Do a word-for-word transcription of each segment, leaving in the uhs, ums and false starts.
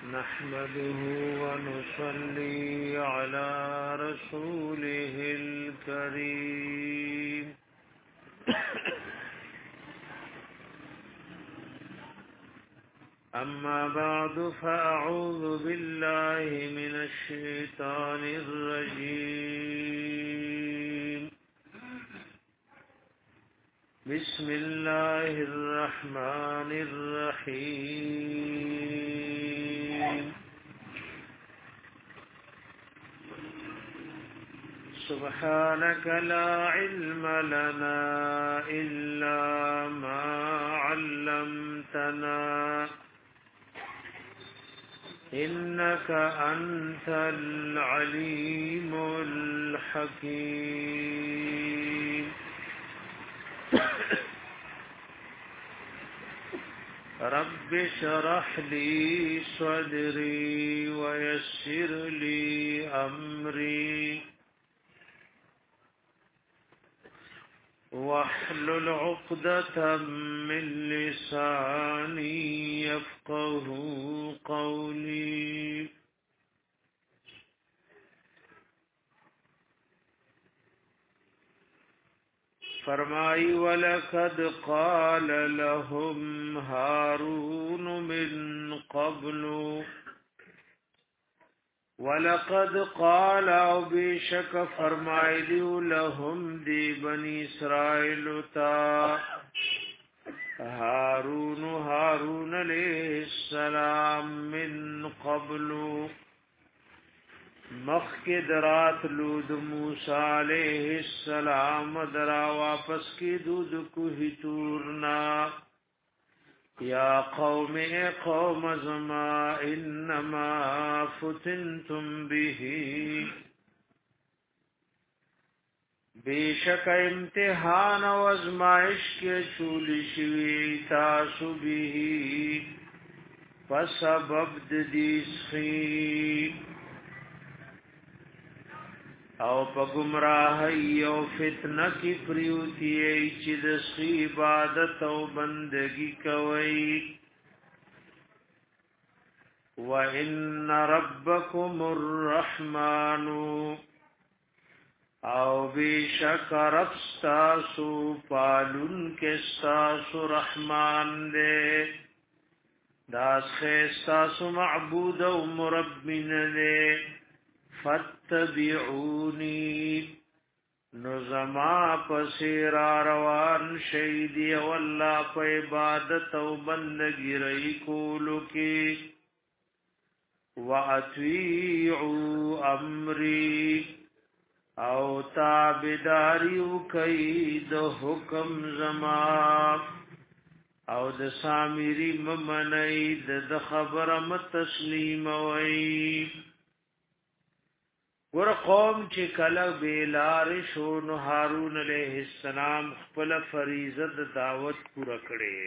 نحمده ونصلي على رسوله الكريم أما بعد فأعوذ بالله من الشيطان الرجيم بسم الله الرحمن الرحيم سبحانك لا علم لنا إلا ما علمتنا إنك أنت العليم الحكيم رب اشرح لي صدري ويسر لي أمري واحلل عقدة من لساني يفقه قولي فرمائی ولقد قال لهم هارون من قبل ولقد قال او بشک فرمایلیو لهم دی بنی اسرائیل تا هارون هارون علیہ السلام من قبل مخک درات لود موسی علیہ السلام درا واپس کی دود کو ہی تورنا یا قوم قوم زما انما فتنتم به بیشک امتحان و ازمائش کے چولی شوی تاسو به فسبب دیسخی او په گمراهی او فتنه کی پریوتی چې د عبادت او بندگی کوي وان ربکم الرحمن او بیشک رب ستاسو پالون کې ستاسو رحمان دے داس ستاسو معبود او مربین دے فاتبعونی نظما پسیرا روان شیدی واللہ پا عبادت و بندگی رئی کولو کی وَأَطِيعُوا امری او تابداریو کئی د حکم زما او د سامری ممنئی د خبرم تسلیم وئی ور قوم چې کله بیلار شو نو هارون علیہ السلام خپل فریضه د دعوت پوره کړي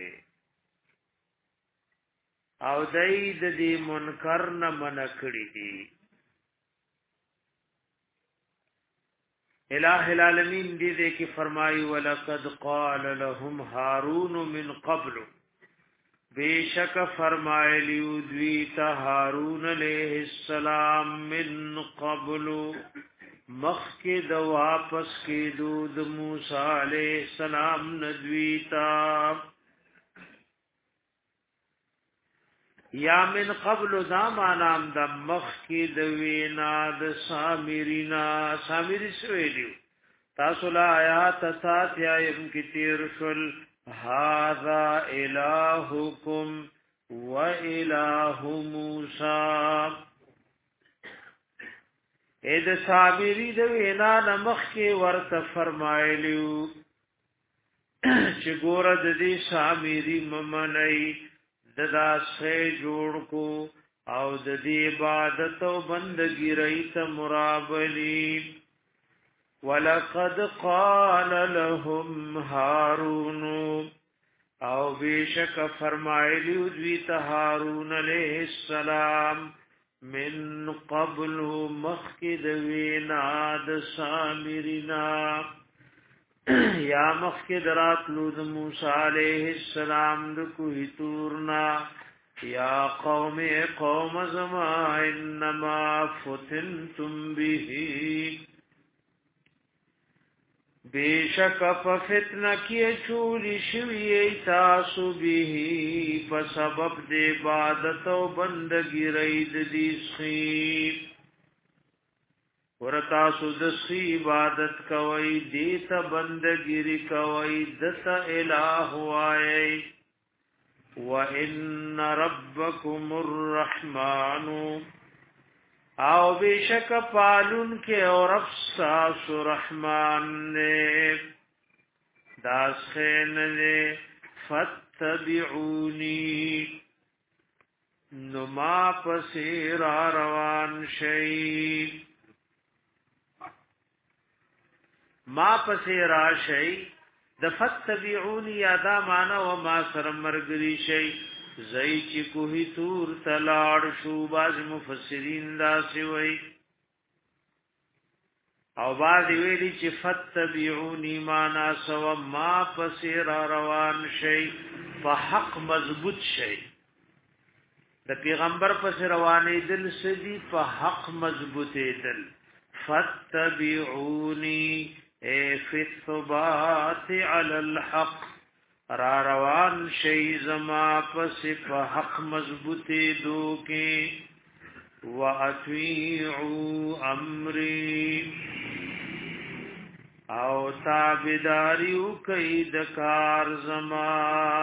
او دای د دې منکر نه منع کړي دي الہ العالمین دې دې کې فرمایي ولقد قال لهم هارون من قبل بیشک فرمایلیو دوی تا هارون علیہ السلام من قبل مخی د واپس کی دود موسی علیہ السلام ندوی تا یا من قبل دا مانام دا مخی دوینا د سامرینا سامری سویلیو تاسو لا آیات سات یا یم کی تیر شل هذا الہکم و الہ موسی اید صابری دو اینا نمخ کی ورت فرمائلیو چی گورد دی صابری ممنئی ددا سے جوڑ کو او دی عبادت و بندگی رئیت مرابلی وَلَقَدْ قَالَ لَهُمْ هَارُونُ او بیشک فرمائلیو دویت هارون علیہ السلام من قبل مخید ویناد سامرنا یا مخکې دراتلو د موسی علیه السلام د کوه تورنا یا قوم قوم زما انما فتنتم به بیشک ففتنه کی چولی شوی تاسو به په سبب د عبادت او بندګی رید دي سخی ورتا سود سخی عبادت کوي دیت بندګی کوي دت الہ وای وان ربکم الرحمن او بیشک پالون کے اور افساس رحمان نے داس خین نے فتبعونی نما پسیر روان شئی ما پسیر شئی د فتبعونی یادا مانا و ما سرمرگری شئی زئی چی کوهی تور تلاړ شو باز مفسرین دا سوی او باز ویلی چې فتبعونی معنا سو ما پسیر روان شي په حق مضبوط شي د پیغمبر پس روانې دل سدي په حق مضبوطې دل فتبعونی اے فی الثبات علی الحق را روان شی زما پس په حق مضبوطی دوکي واطيعوا امري او تابعداریو کوي د کار زما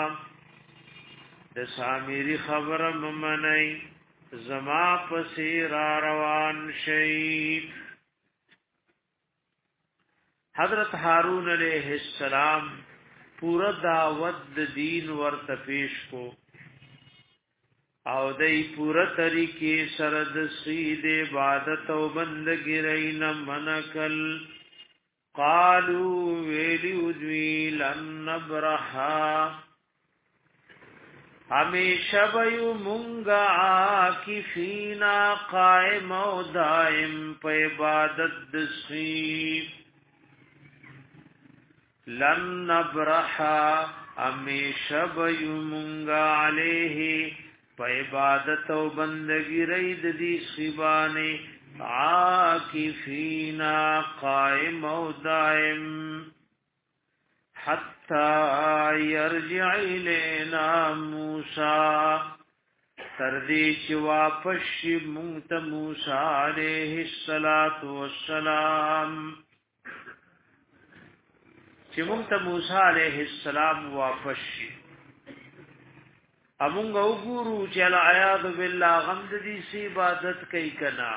د سامری خبره ممنئ زما پس را روان شی حضرت هارون علیہ السلام پورا دعوت د دین ورته پیش کو او دای پورا طریقې سره د سید عبادت او بندګی رین منکل قالوا ویلو دوی لن نبرحا همیشه بیو مونگا عاکفینا قائم او دائم په عبادت د سید لن نبرحا امیشه بیمونگا علیه پا عبادت و بندگی رید دی سیبانی عاکفینا قائم و دائم حتی یرجع الینا موسیٰ تردی چی واپش مونت موسیٰ علیہ السلام چې مونږ ته موسی عليه السلام واپس شي امونږ وګورو چې العیاذ بالله غم دې سي عبادت کوي کنا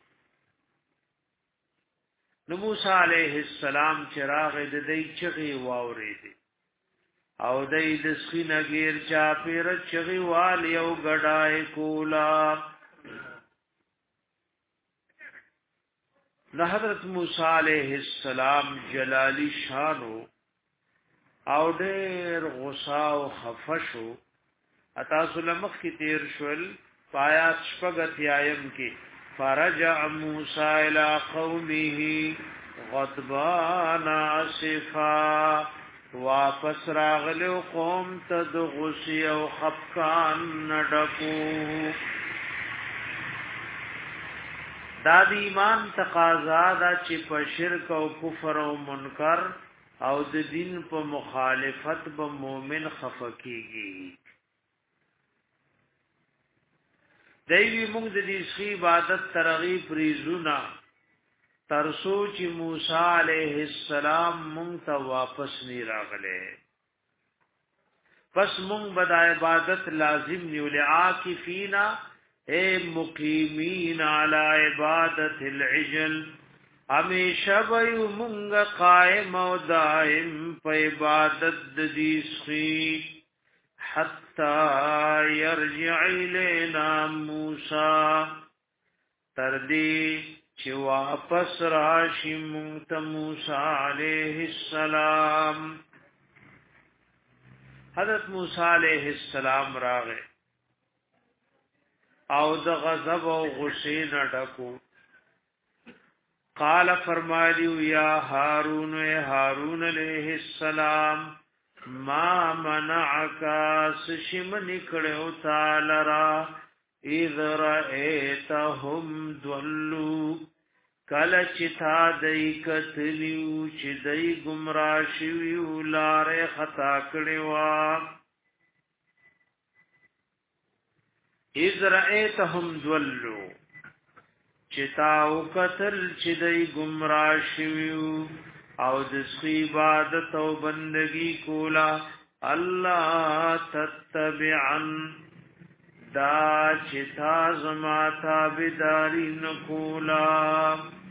نو موسی عليه السلام چراغ دې چغي واورېدي او دې د سخینه غیر چا پیر چغي وال یو غډای کولا نو حضرت موسی علیہ السلام جلالی شانو او ډېر غصا او خفشو اتا سلمخ کی تیر شول پایات شپغت یایم کی فرجع موسی الی قومه غضبان اسفا واپس راغلو قوم ته د غصې او خفقان نډکو دا د ایمان تقاضا دا چې په شرک او کفر او منکر او د دین په مخالفت به مؤمن خفقيږي دوی موږ د دې شی عبادت ترغیب ریزونا تر سوچ موسی علیہ السلام موږ ته واپس نی راغله پس موږ بد عبادت لازم نیول عاکفینا اے مقیمین علی عبادت العجل ہمیشہ بیو منگ قائم و دائم پہ عبادت دیسخی حتی یرجع لینا موسیٰ تردی چی واپس راشی منگت موسیٰ علیہ السلام حضرت موسیٰ علیہ السلام راغے او د غضب او غصې نه ډکو قال فرمایلیو یا هارون اے هارون علیہ السلام ما منعک سشم نکړو تعالی را اذ رأیتهم ضلوا کله چې تا دای کتلیو چې دای گمراه شویو لارې خطا کړي وا اذ رأیتهم ضلوا چې تا وکتل چې دای گمراه شویو او د عبادت او بندگی کولا الله تتبعن دا چې تا زما تابعداري نکولا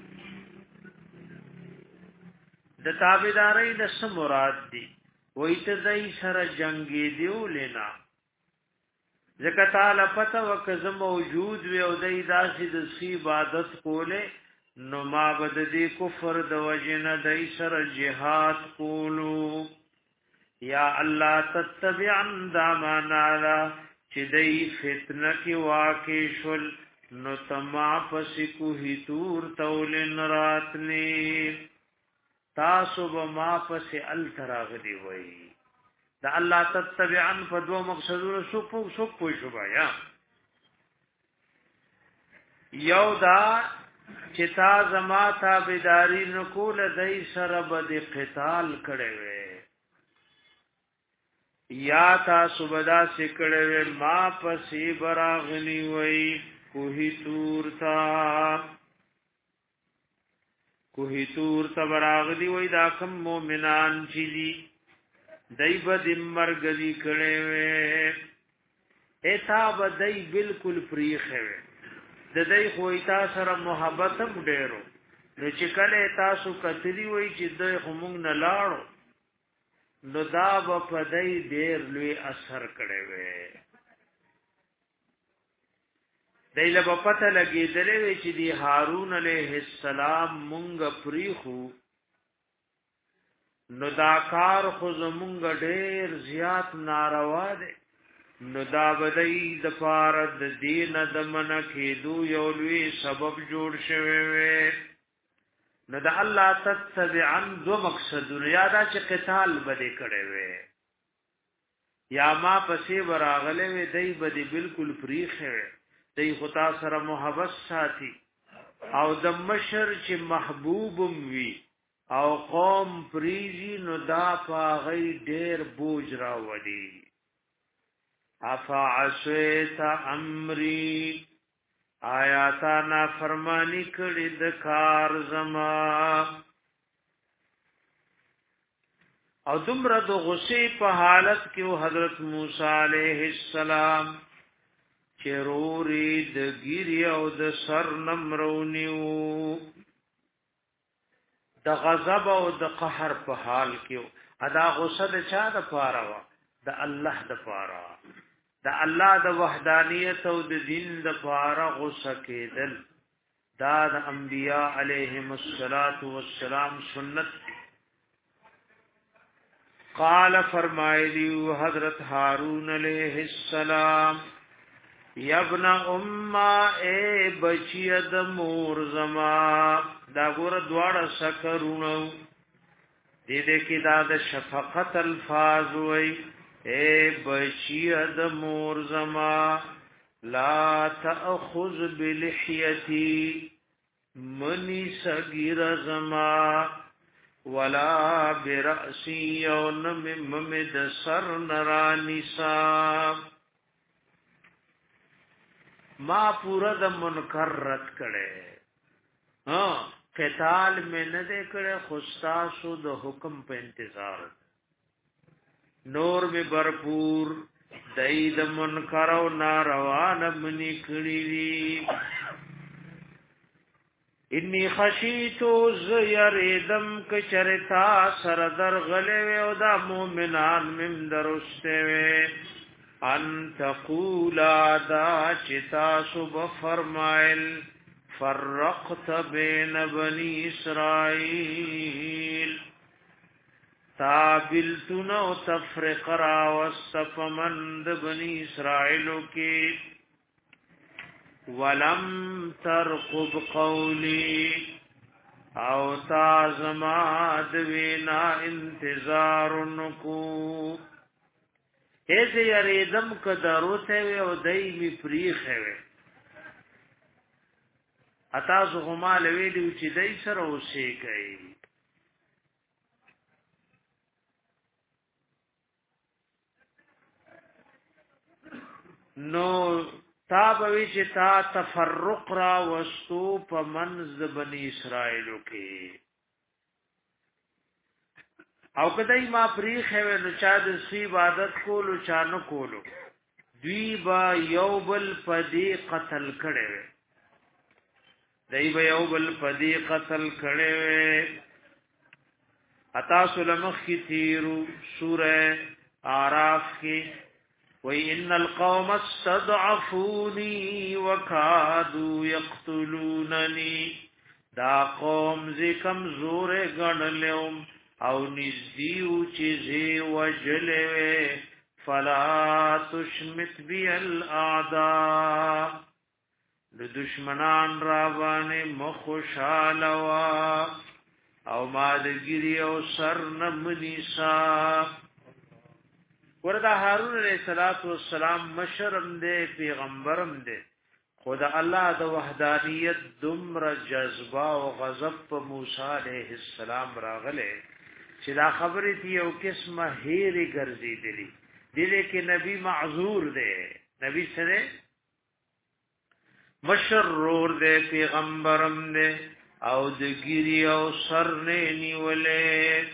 د تابعداري د څه مراد دي وای ته دای سره جنگي دیو لینا ځکه تعالی پته وکړه موجود وي او دای داسې د عبادت کوله نو ما بد دی کفر د وجنه دای سره جهاد کولو یا الله تتبعن دا معنا چې دای فتنه کې واقع شول نو تما پس کو هی تور تولن راتنی تاسو به ما پس ال تراغلی وای دا الله تتبعن په دوه مقصدونو سو په سو په شوبایا یو دا چې تا زما تابعداري نکول دای سره بد قتال کړي وي یا تاسو بدا سکړي وي ما پسې براغلی وي کوهی تور تا کوهی تور تا براغلی وي دا کوم مؤمنان چې دي دای بد مرګ دي کړي وي اتا بدای بالکل فریخه وي د دې خویتا سره محبت هم ډېرو نو چې کله تاسو کتلی وای چې د همون نه لاړو نو دا په دې ډېر لوی اثر کړي وي دایله په پته لګېدلې وي چې دی هارون علیه السلام مونږ پریخو نو دا کار خو زمونږ ډېر زیات ناروا دی نو دا بدای د پار د دین د من کېدو یو لوی سبب جوړ شوی وي نو د الله تتبعن دو مقصد یادا چې قتال بده کړي وي یا ما پسې براغله وي دای بده بالکل فریخه وي دای خدا سره محبت ساتي او د مشر چې محبوبم وي او قوم پریزي نو دا پاغي ډېر بوج راوړي افعصیت امری آیاتا نا فرمانی کړي د کار زما او دومره د غصې په حالت کې حضرت موسی علیه السلام چروري د ګیری او د سر نمرونیو د غضب او د قهر په حال کې ادا غصه د چا د پاره وا د الله د پاره د الله د وحدانیت او د دین د پاره غصه کېدل دا د انبیاء علیهم الصلاۃ والسلام سنت قال فرمایلی حضرت هارون علیہ السلام یا ابن امه اے بچی د مور زما دا ګور دواړه سکرونو دې دې کې دا د شفقت الفاظ وای اے بچی د مور زما لا تأخذ بلحیتی منی صغیر زما ولا برأسی یون ممد سر نرانی صاحب ما پورا د منکر رد کړي ها قتال میں نه دې کړه خستاسو د حکم په انتظار نور میں بھرپور دای د منکر او ناروا نه منی کړي وی انی خشیتو زیریدم کچرتا سر در غلې او دا مومنان مم درسته وی ان تقولا دا چتا سب فرمائل فرقت بین بنی اسرائیل تابلتن و تفرق را وستفمند بنی اسرائیلو کی ولم ترقب قولی او تا زما د وینا انتظار نکو ایزه یریدم که دروته وی او دای می پریخه وی اتاسو غمال ویلیو چې دای سره اوسې کوي نو تا بوی چې تا تفرق را وستو په منځ بنی اسرائیلو کې او کدی ما پریخه و نو چا د سی عبادت کولو چا نه کولو دوی با یوبل پدی قتل کړي و دوی با یوبل پدی قتل کړي و اتا سلمخ کی تیرو سوره اعراف کی وَإِنَّ الْقَوْمَ اسْتَضْعَفُونِي وَكَادُوا يَقْتُلُونَنِي دا قوم زی کمزور گنلیوم او نزدیو چیزی وجلوے فلا تشمت بی الاعداء دشمنان رابان مخوشالوا او مادگیری او سرنمنیسا وردا هارون علیہ الصلوۃ والسلام مشرم دے پیغمبرم دے خدا الله د وحدانیت دمر جذبه او غضب په موسی علیہ السلام راغله چې دا خبره دی او قسمه هېری ګرځي دي دله کې نبی معذور دی نبی سره مشرور دی پیغمبرم دی او د ګری او سر نه نیولې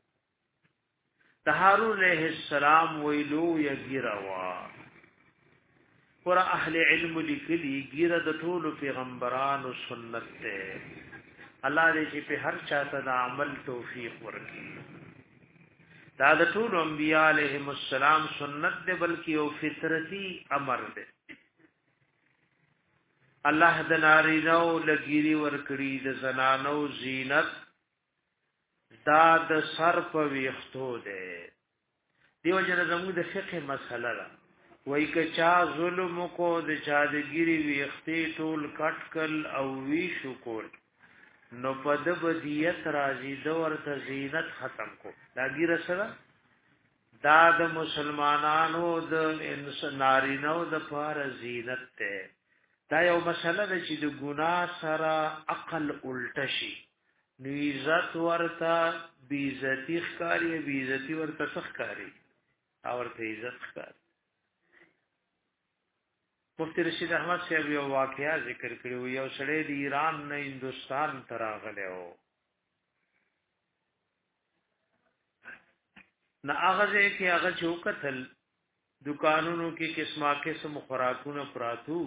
هارون علیہ السلام ویلو یا ګیروا پر اهل علم لیکلی ګیره د ټول پیغمبرانو سنت ده الله دې چې په هر چاته د عمل توفیق ورکړي دا د ټول انبیاء علیهم السلام سنت ده بلکې او فطرتي امر ده الله د نارینو لګيري ورکړي د زنانو زینت دا د سر په ویختو ده دیو جن زموږ د فقه مسله ده وای کچا ظلم کو د چا د ګيري ویختي ټول کټکل او وی شو کول نو پد بدیت راځي د ورته زینت ختم کو دا ګیره سره دا د مسلمانانو د نارینو د پار زینت ته دا یو مسله ده چې د ګنا سره عقل الټشي نو عزت ورته بی عزتی ښکاری بی عزتی ورته ښکاری او ورته عزت ښکاری مفتی رشید احمد صاحب یو واقعیا ذکر کړو یو سړی د ایران نه هندستان ته راغلی و نه هغه کې هغه چوکتل دکانونو کې قسمه قسم خوراکونه پراتو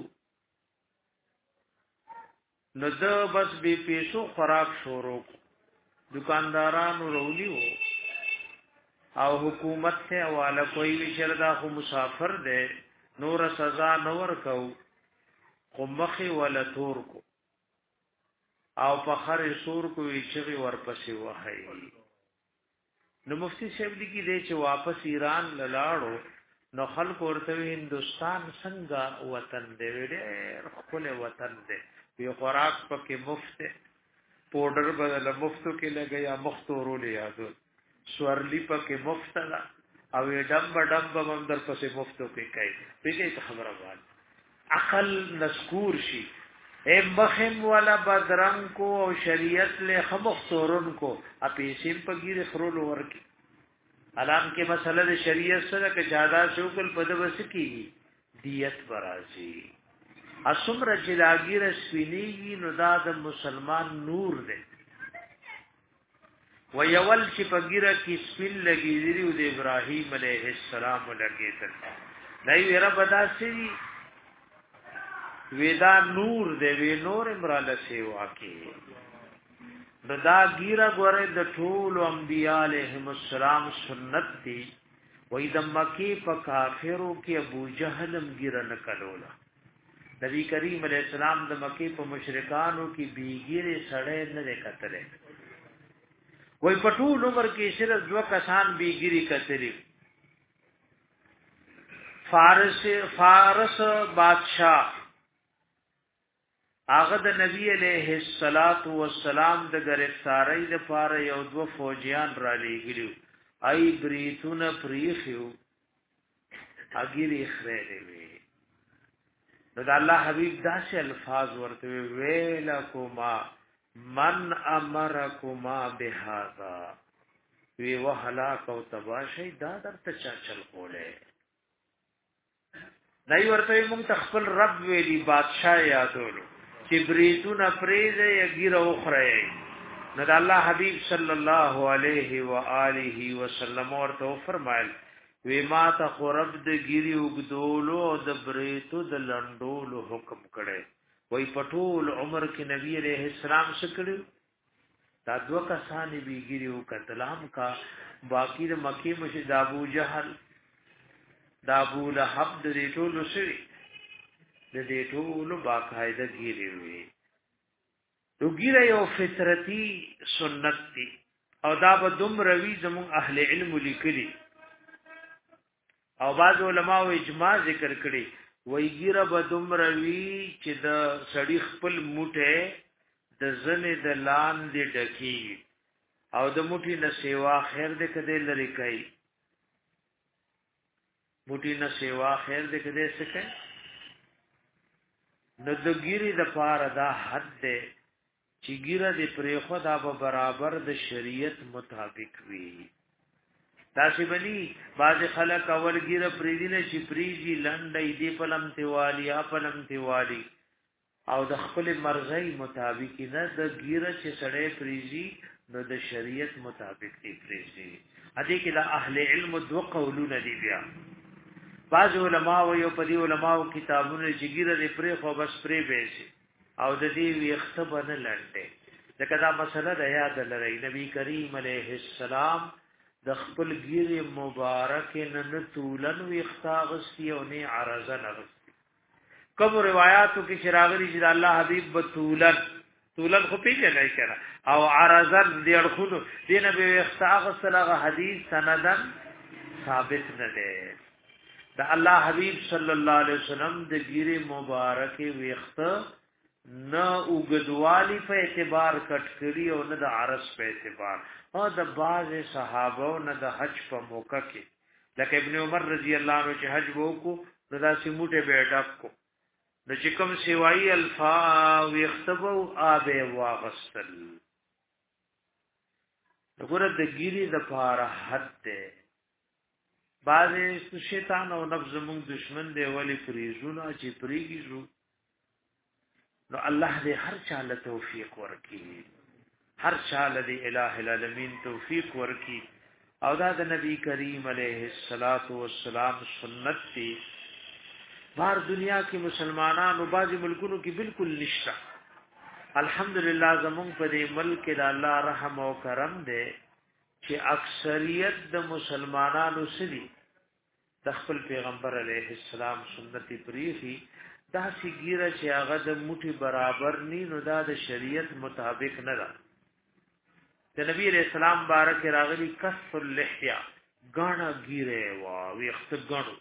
نو د بس بی پیسو خوراک شروع دکاندارانو رولی وو او حکومت ته حواله کوي چې دا خو مسافر دی نور سزا نور کو خو مخي ولا تور کو او په خر سور کو چې ورپسې وهي نو مفتی صاحب دی کی دی چې واپس ایران لاړو نو خلک ورته هندستان څنګه وطن دی ډېر خپل وطن دی یو خوراک پکې مفت پاوډر بدل مفتو کې لګیا مختورو لیادو سورلی پکې مفت ده او ډم ډم بمندر پسې مفتو کې کوي پیګه خبره وایي عقل نذکور شي اے مخم ولا بدرنگ کو او شریعت له خمختورن کو اپی سیم پګیر خرول ورکی علام کې مسله د شریعت سره کې زیاده شوکل پدوس کی دیت برازي اسمر جلاگیر سوینیگی نو دا د مسلمان نور دے و یول چی پگیره کی سپین لگی دیری و د ابراہیم علیہ السلام لگی تل نئی ویرا بدا سی ویدا نور دے وی نور امرال سیوا کی نو دا گیره گوره د ټول انبیاء علیہم السلام سنت دی وی د مکی پا کافرو کی ابو جہلم گیره نکلولا نبی کریم علیہ السلام د مکی په مشرکانو کې بیګیره سړې نه کتلې وای په ټول عمر کې صرف دوه کسان بیګیری کتلې فارس فارس بادشاہ هغه د نبی علیہ الصلات والسلام د گرفتاری د پاره یو دو فوجیان را لېګلو ای بریتون پریخیو اګری خره دی نو د الله حبیب داسې الفاظ ورته ویلکما من امرکما بهذا وی وهلاک او تباشی دا درته چا چل کوله دای ورته مونږ تخپل رب ویلی بادشاہ یادولو چې بریتون پریزه یګیره اخره نو د الله حبیب صلی الله علیه و آله وسلم ورته فرمایل وی ما ته قرب د ګیری وګدولو او د بریتو د لندولو حکم کړي وی پټول عمر کې نبی علیہ السلام سکړو دا دو کسانی بی ګیری او قتلام کا باقی د مکی مشد ابو جهل دا ابو لهب د ریټولو سری د دې ټولو باقاعده ګیری وی نو ګیره یو فطرتي سنت دی او دا به دوم روي زمون اهل علم لیکلي او بعض علماء اجماع ذکر کړي وای ګیره به دوم روي چې د سړی خپل موټه د زنه د لان دی ډکی او د موټي نه سیوا خیر دې کده لري کوي موټي نه سیوا خیر دې کده څه کوي نو د ګیری د پاره دا حد ده چې ګیره د پرې خدا به برابر د شریعت مطابق وي تاسو بني باز خلک اول ګیره پرې دي نه چې پریږي لنډې دی پلم تیوالی یا پلم تیوالی او د خپل مرزي مطابق نه د ګیره چې سړې پریږي نو د شریعت مطابق دی پریږي ا دې کې د اهل علم دو قولونه دي بیا بعض علماء و یو پدی علماء کتابونه چې ګیره دې پرې خو بس پرې بیسي او د دې ویخته باندې لړته ځکه دا مسله د یاد لري نبی کریم علیه السلام د خپل ګیره مبارک نه طولن ویخته غسی او نه عرضن غسی کوم روایتو کې شراغلی چې الله حبیب بتولن طولن خو پیږي نه کړه او عرضن دې اړخونو دې نه ویخته غسلغه حدیث سندن ثابت نه ده دا الله حبیب صلی الله علیه وسلم د ګیره مبارک ویخته نه وګدوالی په اعتبار کټ کړی او نه د عرض په اعتبار او د باز صحابه او نه د حج په موقع کې لکه ابن عمر رضی الله عنه چې حج وکړو نو دا سیموټه به ډک کو د چې کوم سیوای الفا ویختبو آبه واغسل وګوره د ګیری د پاره حد ده باز شیطان او نفس زمون دشمن دی ولی فریزونه چې پریږي نو الله دې هر چاله توفیق ورکړي هر چاله دې الٰه العالمین توفیق ورکړي او دا د نبی کریم علیه الصلاۃ والسلام سنت دی بار دنیا کې مسلمانانو بعضی ملکونو کې بالکل نشته الحمدلله زمون په دې ملک د الله رحم او کرم دی چې اکثریت د مسلمانانو سړي د خپل پیغمبر علیه السلام سنت پریخي دا سیګیره چې هغه د موټي برابر ني نو دا د شریعت مطابق نه ده د نبی رسول الله بارک راغلي کف اللحیا غاڼه ګیره وا ویخت غاڼو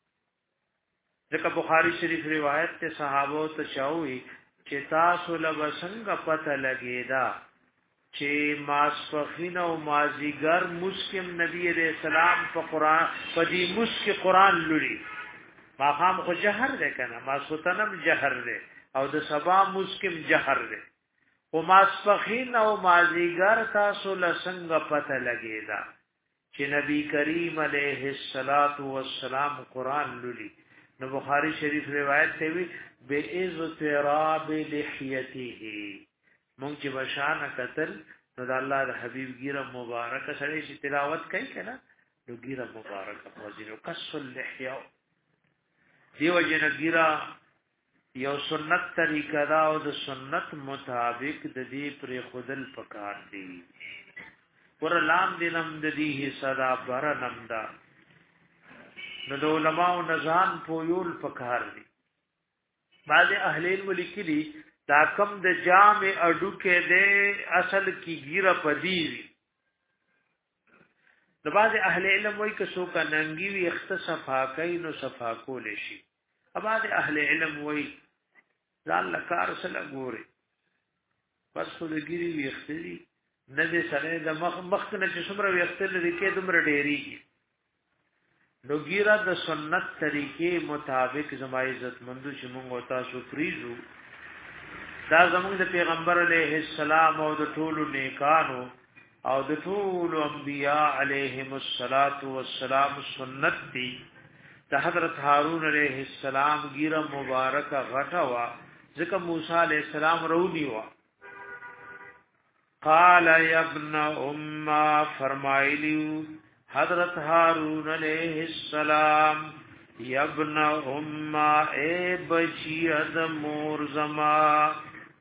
ځکه بخاری شریف روایت ته صحابه ته چاوي چې تاسو له وسنګ پته لګیدا چې ماسفخین او مازیګر مسکم نبی رسول الله په قران په دې مسک قران لوري ما خام خو جهر ده کنه ما سوتنم جهر ده او د سبا مسکم جهر ده او ماسفخین او مازیګر تاسو لسنګ پته لګیدا چې نبی کریم علیه الصلاۃ والسلام قران لولي نو بخاری شریف روایت ته وی باذ تراب لحیته مونږ چې بشان قتل نو د الله د حبیب ګیره مبارک سره چې تلاوت کوي کنه نو ګیره مبارک فوزینو کسل لحیا دیو جن ګیرا یو سنت طریقه دا او د سنت مطابق د دې پر خودل پکار دی ور لام دینم د دې صدا برنم دا نو د علماء نزان پویول پکار دی بعض اهل علم لیکلي دا کم د جامع اډو کې د اصل کی ګیرا پدی د بعض اهل علم وایي که څوک ننګي وي اختصفا کوي نو صفا کول شي بعض اهل علم وایي ځان لکار سره ګوري بس خو د ګيري ویختري نه دې سره د مخ مخ نه چې څومره ویختل لري کې دومره ډېریږي نو ګیره د سنت طریقې مطابق زما عزت مندو چې موږ تاسو فریزو دا زموږ د پیغمبر علیه السلام او د ټولو نیکانو او د ټولو انبیاء علیهم الصلاۃ والسلام سنت دی د حضرت هارون علیه السلام ګیره مبارکه غټه وا ځکه موسی علیه السلام رونی وا قال یا ابن ام فرمایلیو حضرت هارون علیہ السلام یا ابن ام اے بچی ادمور زما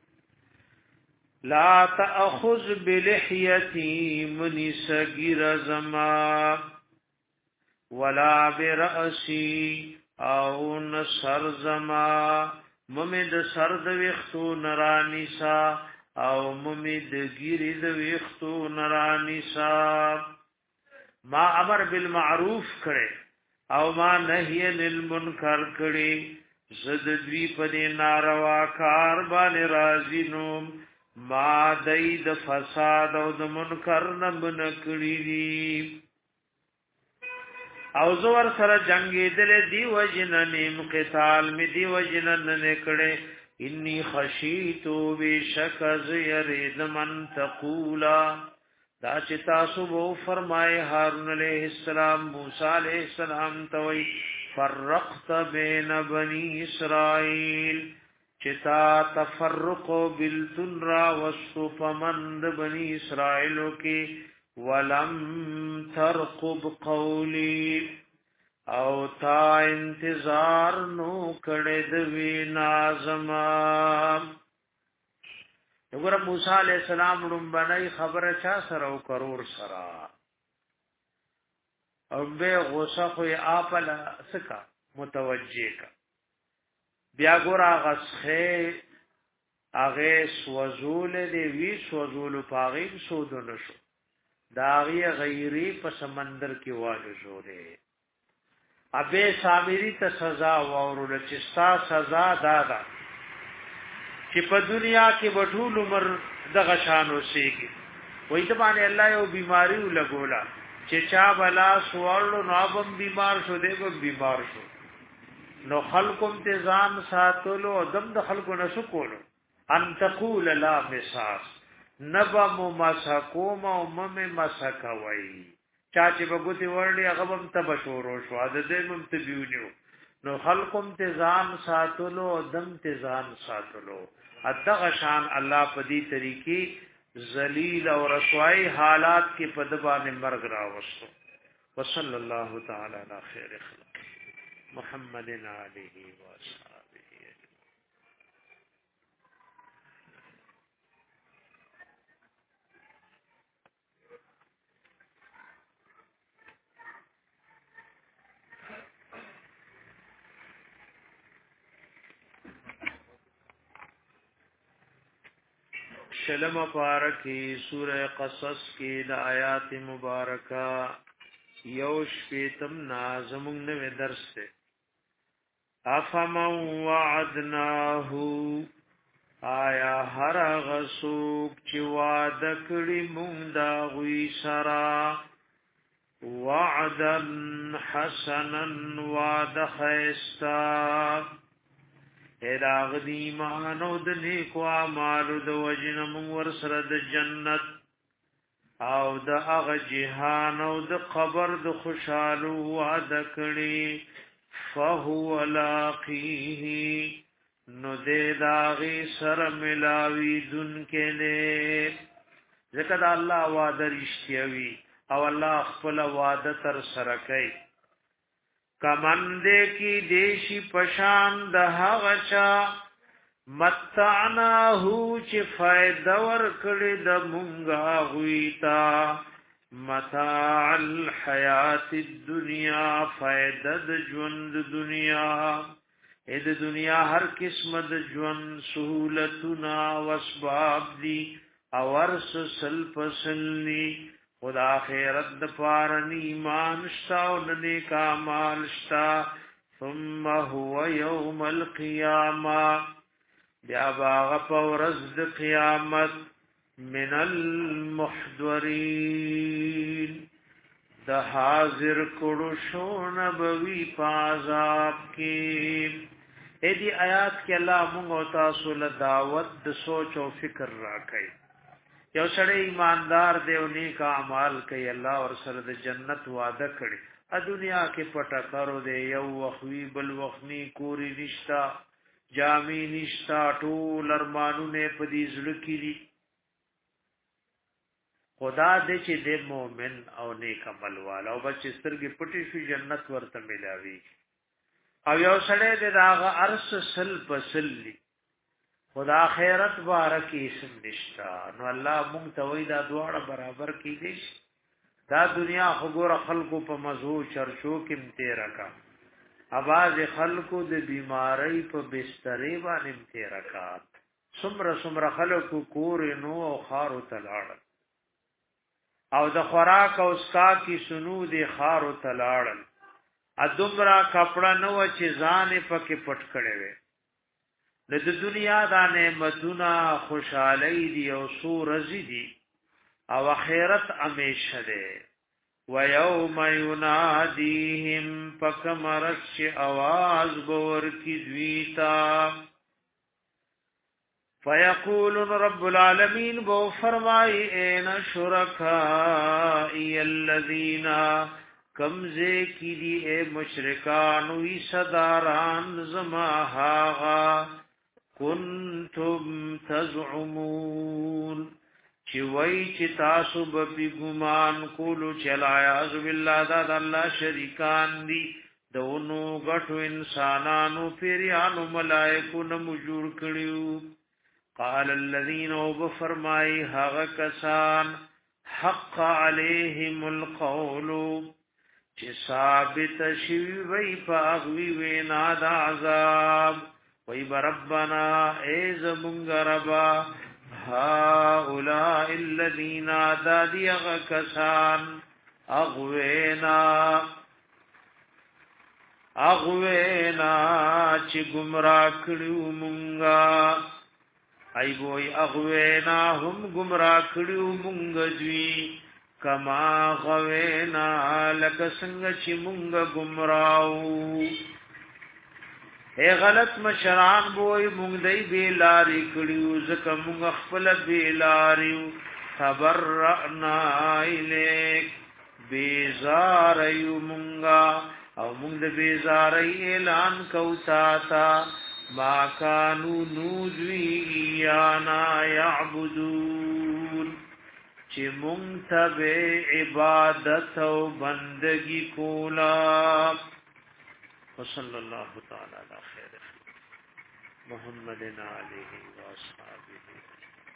لا تأخذ بلحیتی منی سگیر زما ولا برأسی او نصر زما ممد سرد ویختو نرانیسا او ممد گیرد ویختو نرانیسا ما امر بالمعروف کړي او ما نهي عن المنکر کړي زد دوی په دې ناروا کار باندې راضی نوم ما دای د فساد او د منکر نه بن کړي دي او زور سره جنگي دل دی وجن نیم قتال می دی وجن نه کړي انی خشیتو بشک از یرید من تقولا دا چې تاسو وو فرمای هارون علیہ السلام موسی علیہ السلام توي فرقت بین بنی اسرائیل چتا تفرق بالتنرا وصفمند بنی اسرائیلو کې ولم ترقب قولی او تا انتظار نو کړه د وینا زما وګوره موسی علیہ السلام لومبنای خبره چا سره او کرور سره او به غوسه خو یې اپل سکا متوجه کا بیا ګورا غسخه اغه سوزول دی وی سوزول پاغي سود نشو داغي غیری په سمندر کې واجو جوړه ابه سامری ته سزا ورول چې ستا سزا دادا چې په دنیا کې وټول عمر د غشانو سیږي وای ته باندې الله یو بیماری ولګولا چې چا بلا سوالو نوابم بیمار شو دی به بیمار شو نو خلقم تزام ساتلو دم د خلقو نشو کولو ان تقول لا مساس نبا مسکوم او مم مسکوي چا چې بغوتی ورلي هغه هم تبشورو شو د دې مم تبيونیو نو خلقم تزام ساتلو دم تزام ساتلو ادغه شان الله په دې طریقې ذلیل او رسوایی حالات کې په دبانې مرګ راوستو وصلی الله تعالی علی خیر خلق محمد علیه و اصحابہ شلم پارکی سورہ قصص کی د آیات مبارکہ یوش پیتم نازمون نوے درس تے افمن وعدناہو آیا هر غسوک چی وعدکڑی موندا غوی سرا وعدا حسنا وعد خیستا ادا غدی مانو د نیکو اعمالو د وجن مور سره د جنت او د هغه جهان او د قبر د خوشالو وعده کړي فهو لاقيه نو دې داغي سره ملاوي دن کې نه ذکر الله وعده رښتیاوي او الله خپل وعده تر سره کوي کمنده کی دیشی پشان ده غچا متعنا هو چې فائدہ ور کړی د مونږه غویتا متاع الحیات الدنیا فائدہ د ژوند دنیا اې د دنیا هر قسم د ژوند سہولتنا واسباب دي او ورس سل پسلی خدا خیرت د پارن ایمان شتا او نیک اعمال شتا ثم هو یوم القیامه بیا باغ پورز د قیامت من المحضرین د حاضر کړو شو نبوی پازاب کې اې دی آیات کې الله موږ او تاسو له دعوت د سوچ او فکر راکړي یو سړی ایماندار دی او نیک اعمال کوي الله ور سره د جنت وعده کړي ا دنیا کې پټه کارو دی یو وخوی بل وخنی کوری نشتا جامی نشتا ټول ارمانونه په دې زړه کې دي خدا دې چې دې مؤمن او نیک عمل والا او بچ سترګې پټې شي جنت ورته ملاوي او یو سړی دې داغه ارس سل پسلی خدا خیرت بارکی اسم نشتا نو الله مونږ ته وای دا دواړه برابر کیږي دا دنیا خګور خلقو په مزو چرچو کې متیرا کا اواز خلقو د بیماری په بسترې باندې متیرا کا سمره سمره خلقو کور نو او خارو تلاړ او د خوراک او اسکا کی سنو د خارو تلاړ ادمرا کپڑا نو چې ځان پکې پټ کړي وي د دنیا د نعمتونو خوشحالي دی او سور رزي دی او اخرت همیشه ده ويوم يناديهم فكمرش आवाज بور کی دویتا فيقول رب العالمين بو فرمای اين شرکائی الذين کمزے کی دی اے مشرکان وی صداران زما هاغا کنتم تزعمون چی وی چی تاسو بپی گمان کولو چلا عیاذ باللہ دا دا اللہ شریکان دی دونو گٹو انسانانو پیریانو ملائکو نمجور کریو قال الذین او بفرمائی حق کسان حق علیہم القولو چی ثابت شوی وی پاغوی وینا دا عذاب وی بربنا ایز منگ ربا هؤلاء الذین دادی اغکسان اغوینا اغوینا چی گمراہ کریو منگا ای بوئی اغوینا هم گمراہ کریو منگ دوی کما غوینا لکه څنګه چې مونږ گمراو اے غلط مشران بوئی مونږ دی بیلاری کړیو ځکه مونږ خپل بیلاریو تبرأنا الیک بیزار یو مونږه او مونږ د بیزاری اعلان کوتا تا ما کانو نوذوی یانا یعبدون چې منتبه عبادت او بندگی کولا وصلی الله تعالی علی خیر محمد علیه و اصحابہ